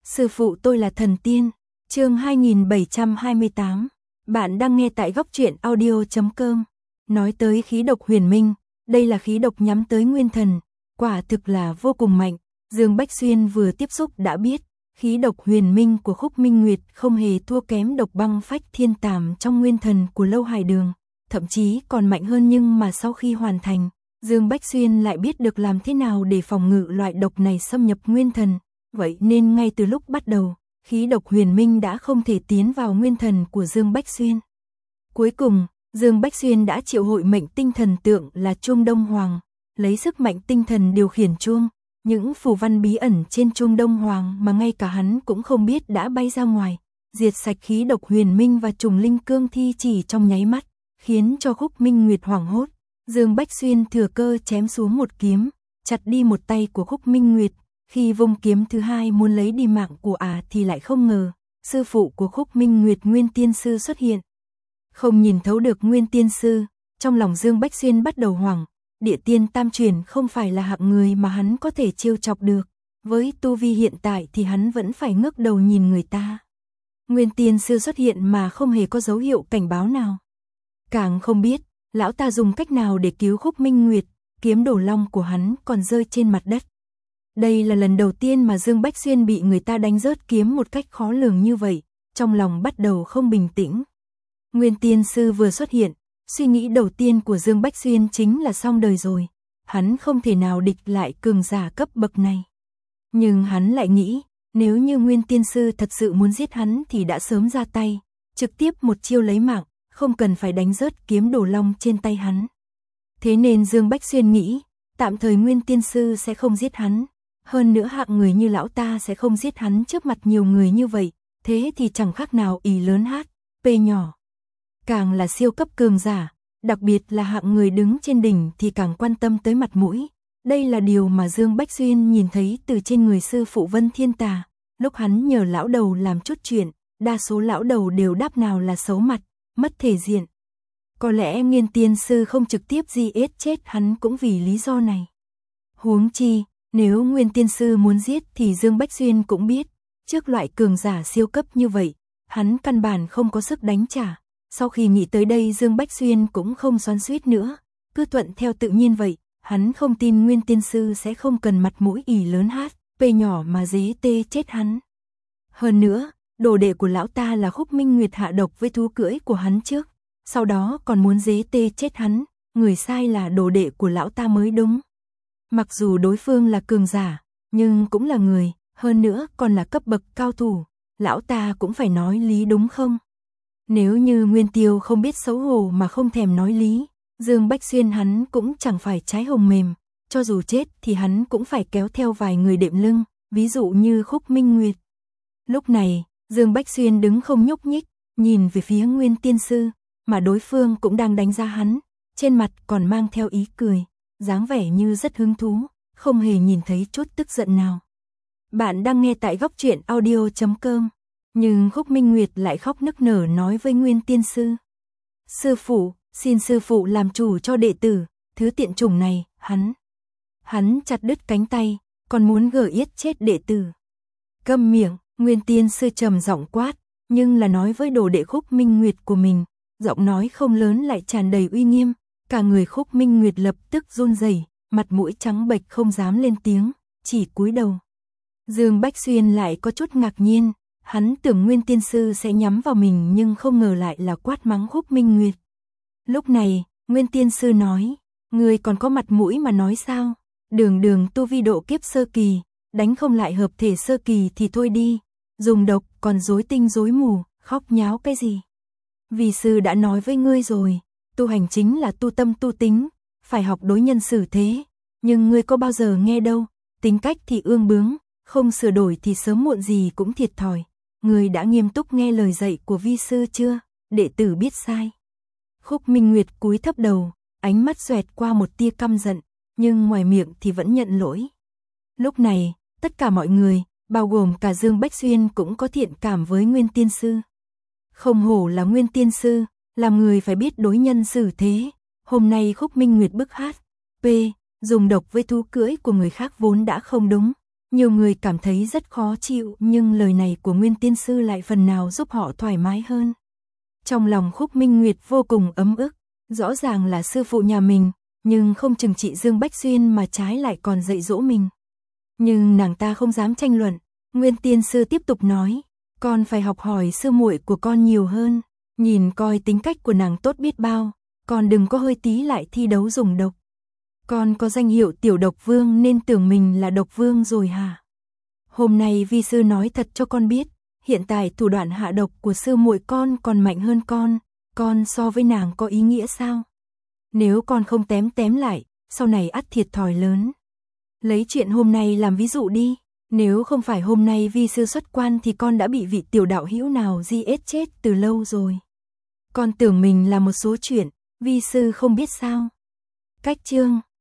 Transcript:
Sư phụ tôi là thần tiên. Chương 2728. Bạn đang nghe tại góc truyện audio.com. Nói tới khí độc huyền minh, đây là khí độc nhắm tới nguyên thần, quả thực là vô cùng mạnh. Dương Bách Xuyên vừa tiếp xúc đã biết, khí độc huyền minh của Khúc Minh Nguyệt không hề thua kém độc băng phách thiên tàm trong nguyên thần của Lâu Hải Đường, thậm chí còn mạnh hơn, nhưng mà sau khi hoàn thành, Dương Bách Xuyên lại biết được làm thế nào để phòng ngự loại độc này xâm nhập nguyên thần. Vậy nên ngay từ lúc bắt đầu, khí độc huyền minh đã không thể tiến vào nguyên thần của Dương Bách Xuyên. Cuối cùng, Dương Bách Xuyên đã triệu hội mệnh tinh thần tượng là chuông Đông Hoàng, lấy sức mạnh tinh thần điều khiển chuông. Những phù văn bí ẩn trên chuông Đông Hoàng mà ngay cả hắn cũng không biết đã bay ra ngoài, diệt sạch khí độc huyền minh và trùng linh cương thi chỉ trong nháy mắt, khiến cho Khúc Minh Nguyệt hoảng hốt. Dương Bách Xuyên thừa cơ chém xuống một kiếm, chặt đi một tay của Khúc Minh Nguyệt. Khi vung kiếm thứ hai muốn lấy đi mạng của thì lại không ngờ, sư phụ của Khúc Minh Nguyệt Nguyên Tiên Sư xuất hiện. Không nhìn thấu được Nguyên Tiên Sư, trong lòng Dương Bách Xuyên bắt đầu hoảng, địa tiên tam truyền không phải là hạng người mà hắn có thể trêu chọc được, với tu vi hiện tại thì hắn vẫn phải ngước đầu nhìn người ta. Nguyên Tiên Sư xuất hiện mà không hề có dấu hiệu cảnh báo nào. Càng không biết, lão ta dùng cách nào để cứu Khúc Minh Nguyệt, kiếm đổ long của hắn còn rơi trên mặt đất. Đây là lần đầu tiên mà Dương Bách Xuyên bị người ta đánh rớt kiếm một cách khó lường như vậy, trong lòng bắt đầu không bình tĩnh. Nguyên Tiên Sư vừa xuất hiện, suy nghĩ đầu tiên của Dương Bách Xuyên chính là xong đời rồi, hắn không thể nào địch lại cường giả cấp bậc này. Nhưng hắn lại nghĩ, nếu như Nguyên Tiên Sư thật sự muốn giết hắn thì đã sớm ra tay, trực tiếp một chiêu lấy mạng, không cần phải đánh rớt kiếm đổ long trên tay hắn. Thế nên Dương Bách Xuyên nghĩ, tạm thời Nguyên Tiên Sư sẽ không giết hắn. Hơn nữa hạng người như lão ta sẽ không giết hắn trước mặt nhiều người như vậy, thế thì chẳng khác nào ỷ lớn HP nhỏ. Càng là siêu cấp cường giả, đặc biệt là hạng người đứng trên đỉnh thì càng quan tâm tới mặt mũi. Đây là điều mà Dương Bách Xuyên nhìn thấy từ trên người sư phụ Vân Thiên Tà. Lúc hắn nhờ lão đầu làm chút chuyện, đa số lão đầu đều đáp nào là xấu mặt, mất thể diện. Có lẽ Nguyên Tiên Sư không trực tiếp giết chết hắn cũng vì lý do này. Huống chi, nếu Nguyên Tiên Sư muốn giết thì Dương Bách Xuyên cũng biết, trước loại cường giả siêu cấp như vậy, hắn căn bản không có sức đánh trả. Sau khi nghĩ tới đây Dương Bách Xuyên cũng không xoắn xuýt nữa, cứ thuận theo tự nhiên vậy, hắn không tin Nguyên Tiên Sư sẽ không cần mặt mũi ỷ lớn HP nhỏ mà giết chết hắn. Hơn nữa, đồ đệ của lão ta là Khúc Minh Nguyệt hạ độc với thú cưỡi của hắn trước, sau đó còn muốn giết chết hắn, người sai là đồ đệ của lão ta mới đúng. Mặc dù đối phương là cường giả, nhưng cũng là người, hơn nữa còn là cấp bậc cao thủ, lão ta cũng phải nói lý đúng không? Nếu như Nguyên Tiêu không biết xấu hổ mà không thèm nói lý, Dương Bách Xuyên hắn cũng chẳng phải trái hồng mềm, cho dù chết thì hắn cũng phải kéo theo vài người đệm lưng, ví dụ như Khúc Minh Nguyệt. Lúc này, Dương Bách Xuyên đứng không nhúc nhích, nhìn về phía Nguyên Tiên Sư, mà đối phương cũng đang đánh giá hắn, trên mặt còn mang theo ý cười, dáng vẻ như rất hứng thú, không hề nhìn thấy chút tức giận nào. Bạn đang nghe tại góc truyện audio.com. Nhưng Khúc Minh Nguyệt lại khóc nức nở nói với Nguyên Tiên Sư. Sư phụ, xin sư phụ làm chủ cho đệ tử, thứ tiện chủng này, hắn chặt đứt cánh tay, còn muốn giết chết đệ tử. Câm miệng, Nguyên Tiên Sư trầm giọng quát, nhưng là nói với đồ đệ Khúc Minh Nguyệt của mình, giọng nói không lớn lại tràn đầy uy nghiêm, cả người Khúc Minh Nguyệt lập tức run rẩy, mặt mũi trắng bệch không dám lên tiếng, chỉ cúi đầu. Dương Bách Xuyên lại có chút ngạc nhiên. Hắn tưởng Nguyên Tiên Sư sẽ nhắm vào mình nhưng không ngờ lại là quát mắng Khúc Minh Nguyệt. Lúc này, Nguyên Tiên Sư nói, ngươi còn có mặt mũi mà nói sao? Đường tu vi độ kiếp sơ kỳ, đánh không lại hợp thể sơ kỳ thì thôi đi, dùng độc còn rối tinh rối mù, khóc nháo cái gì? Vì sư đã nói với ngươi rồi, tu hành chính là tu tâm tu tính, phải học đối nhân xử thế, nhưng ngươi có bao giờ nghe đâu, tính cách thì ương bướng, không sửa đổi thì sớm muộn gì cũng thiệt thòi. Người đã nghiêm túc nghe lời dạy của vi sư chưa? Đệ tử biết sai. Khúc Minh Nguyệt cúi thấp đầu, ánh mắt xoẹt qua một tia căm giận, nhưng ngoài miệng thì vẫn nhận lỗi. Lúc này, tất cả mọi người, bao gồm cả Dương Bách Xuyên cũng có thiện cảm với Nguyên Tiên Sư. Không hổ là Nguyên Tiên Sư, làm người phải biết đối nhân xử thế. Hôm nay Khúc Minh Nguyệt bức HP, dùng độc với thú cưỡi của người khác vốn đã không đúng. Nhiều người cảm thấy rất khó chịu, nhưng lời này của Nguyên Tiên Sư lại phần nào giúp họ thoải mái hơn. Trong lòng Khúc Minh Nguyệt vô cùng ấm ức, rõ ràng là sư phụ nhà mình, nhưng không trừng trị Dương Bách Xuyên mà trái lại còn dạy dỗ mình. Nhưng nàng ta không dám tranh luận, Nguyên Tiên Sư tiếp tục nói, con phải học hỏi sư muội của con nhiều hơn, nhìn coi tính cách của nàng tốt biết bao, con đừng có hơi tí lại thi đấu dùng độc. Con có danh hiệu tiểu độc vương nên tưởng mình là độc vương rồi hả? Hôm nay vi sư nói thật cho con biết, hiện tại thủ đoạn hạ độc của sư muội con còn mạnh hơn con so với nàng có ý nghĩa sao? Nếu con không tém lại, sau này ắt thiệt thòi lớn. Lấy chuyện hôm nay làm ví dụ đi, nếu không phải hôm nay vi sư xuất quan thì con đã bị vị tiểu đạo hữu nào giết chết từ lâu rồi. Con tưởng mình là một số chuyện, vi sư không biết sao. Cách chương